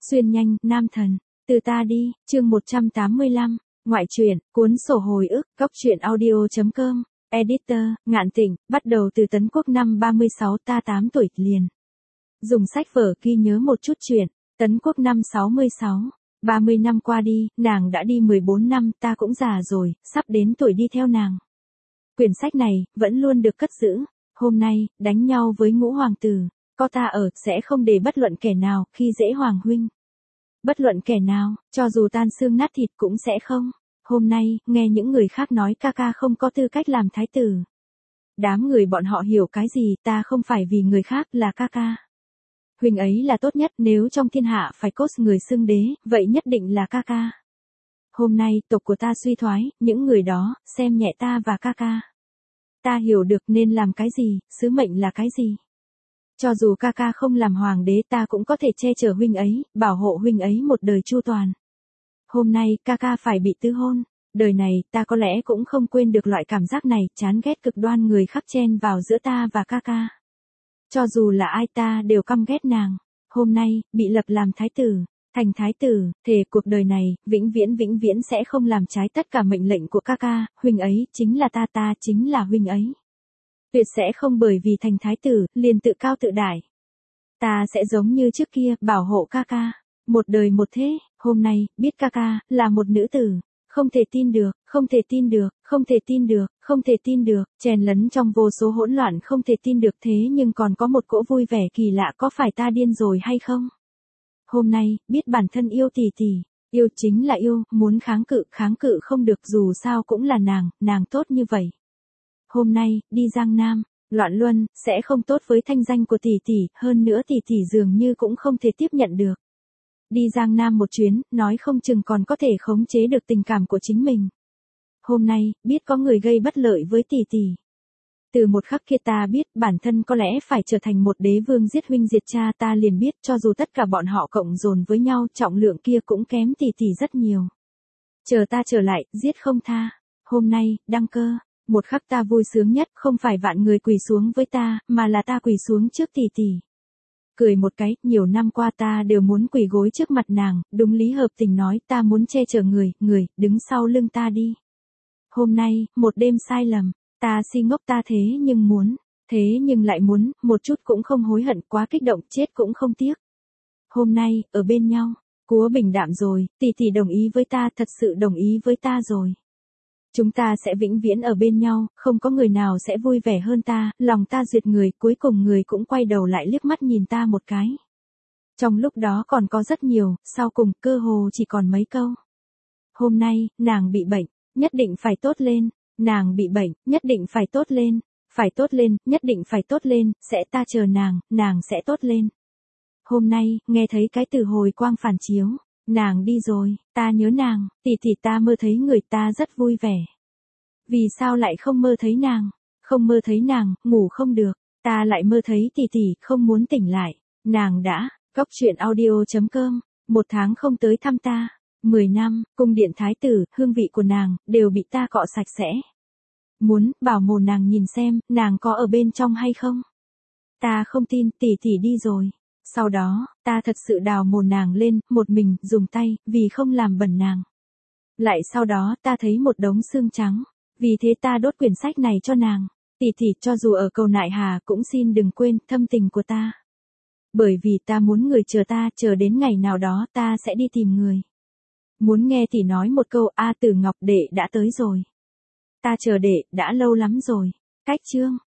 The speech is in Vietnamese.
Xuyên nhanh, nam thần. Từ ta đi, chương 185. Ngoại truyện, cuốn sổ hồi ức, góc truyện audio.com. Editor, Ngạn Tịnh, bắt đầu từ Tấn Quốc năm 36, ta 8 tuổi liền. Dùng sách vở ghi nhớ một chút chuyện. Tấn Quốc năm 66. 30 năm qua đi, nàng đã đi 14 năm, ta cũng già rồi, sắp đến tuổi đi theo nàng. Quyển sách này, vẫn luôn được cất giữ. Hôm nay, đánh nhau với Ngũ Hoàng tử. Có ta ở, sẽ không để bất luận kẻ nào, khi dễ Hoàng huynh. Bất luận kẻ nào, cho dù tan xương nát thịt cũng sẽ không. Hôm nay, nghe những người khác nói ca ca không có tư cách làm thái tử. Đám người bọn họ hiểu cái gì, ta không phải vì người khác, là ca ca. Huynh ấy là tốt nhất, nếu trong thiên hạ phải cốt người xưng đế, vậy nhất định là ca ca. Hôm nay, tộc của ta suy thoái, những người đó, xem nhẹ ta và ca ca. Ta hiểu được nên làm cái gì, sứ mệnh là cái gì. Cho dù ca ca không làm hoàng đế, ta cũng có thể che chở huynh ấy, bảo hộ huynh ấy một đời chu toàn. Hôm nay, ca ca phải bị tứ hôn. Đời này, ta có lẽ cũng không quên được loại cảm giác này, chán ghét cực đoan người khắc chen vào giữa ta và ca ca. Cho dù là ai ta đều căm ghét nàng. Hôm nay, bị lập làm thái tử, thành thái tử, thề cuộc đời này, vĩnh viễn sẽ không làm trái tất cả mệnh lệnh của ca ca, huynh ấy, chính là ta chính là huynh ấy. Tuyệt sẽ không bởi vì thành thái tử, liền tự cao tự đại. Ta sẽ giống như trước kia, bảo hộ ca ca. Một đời một thế, hôm nay, biết ca ca, là một nữ tử. Không thể tin được, không thể tin được, không thể tin được, không thể tin được, chèn lấn trong vô số hỗn loạn không thể tin được thế nhưng còn có một cỗ vui vẻ kỳ lạ, có phải ta điên rồi hay không? Hôm nay, biết bản thân yêu tỷ tỷ, yêu chính là yêu, muốn kháng cự không được dù sao cũng là nàng tốt như vậy. Hôm nay, đi Giang Nam, loạn luân, sẽ không tốt với thanh danh của tỷ tỷ, hơn nữa tỷ tỷ dường như cũng không thể tiếp nhận được. Đi Giang Nam một chuyến, nói không chừng còn có thể khống chế được tình cảm của chính mình. Hôm nay, biết có người gây bất lợi với tỷ tỷ. Từ một khắc kia ta biết, bản thân có lẽ phải trở thành một đế vương giết huynh diệt cha, ta liền biết cho dù tất cả bọn họ cộng dồn với nhau, trọng lượng kia cũng kém tỷ tỷ rất nhiều. Chờ ta trở lại, giết không tha. Hôm nay, đăng cơ. Một khắc ta vui sướng nhất, không phải vạn người quỳ xuống với ta, mà là ta quỳ xuống trước tỷ tỷ. Cười một cái, nhiều năm qua ta đều muốn quỳ gối trước mặt nàng, đúng lý hợp tình nói ta muốn che chở người, đứng sau lưng ta đi. Hôm nay, một đêm sai lầm, ta si ngốc ta thế nhưng lại muốn, một chút cũng không hối hận, quá kích động, chết cũng không tiếc. Hôm nay, ở bên nhau, Cúa bình đạm rồi, tỷ tỷ đồng ý với ta, thật sự đồng ý với ta rồi. Chúng ta sẽ vĩnh viễn ở bên nhau, không có người nào sẽ vui vẻ hơn ta, lòng ta duyệt người, cuối cùng người cũng quay đầu lại liếc mắt nhìn ta một cái. Trong lúc đó còn có rất nhiều, sau cùng cơ hồ chỉ còn mấy câu. Hôm nay, nàng bị bệnh, nhất định phải tốt lên, nàng bị bệnh, nhất định phải tốt lên, nhất định phải tốt lên, sẽ ta chờ nàng sẽ tốt lên. Hôm nay, nghe thấy cái từ hồi quang phản chiếu. Nàng đi rồi, ta nhớ nàng, tỷ ta mơ thấy người ta rất vui vẻ. Vì sao lại không mơ thấy nàng? Không mơ thấy nàng, ngủ không được, ta lại mơ thấy tỷ, không muốn tỉnh lại. Nàng đã, góc truyện audio.com, 1 tháng không tới thăm ta. 10 năm, cung điện thái tử, hương vị của nàng, đều bị ta cọ sạch sẽ. Muốn, bảo mồ nàng nhìn xem, nàng có ở bên trong hay không? Ta không tin, tỷ đi rồi. Sau đó, ta thật sự đào mồ nàng lên, một mình, dùng tay, vì không làm bẩn nàng. Lại sau đó, ta thấy một đống xương trắng. Vì thế ta đốt quyển sách này cho nàng. Tỷ, cho dù ở cầu nại hà, cũng xin đừng quên thâm tình của ta. Bởi vì ta muốn người chờ ta, chờ đến ngày nào đó, ta sẽ đi tìm người. Muốn nghe tỷ nói một câu, Tử Ngọc đệ đã tới rồi. Ta chờ đệ, đã lâu lắm rồi. Cách chương.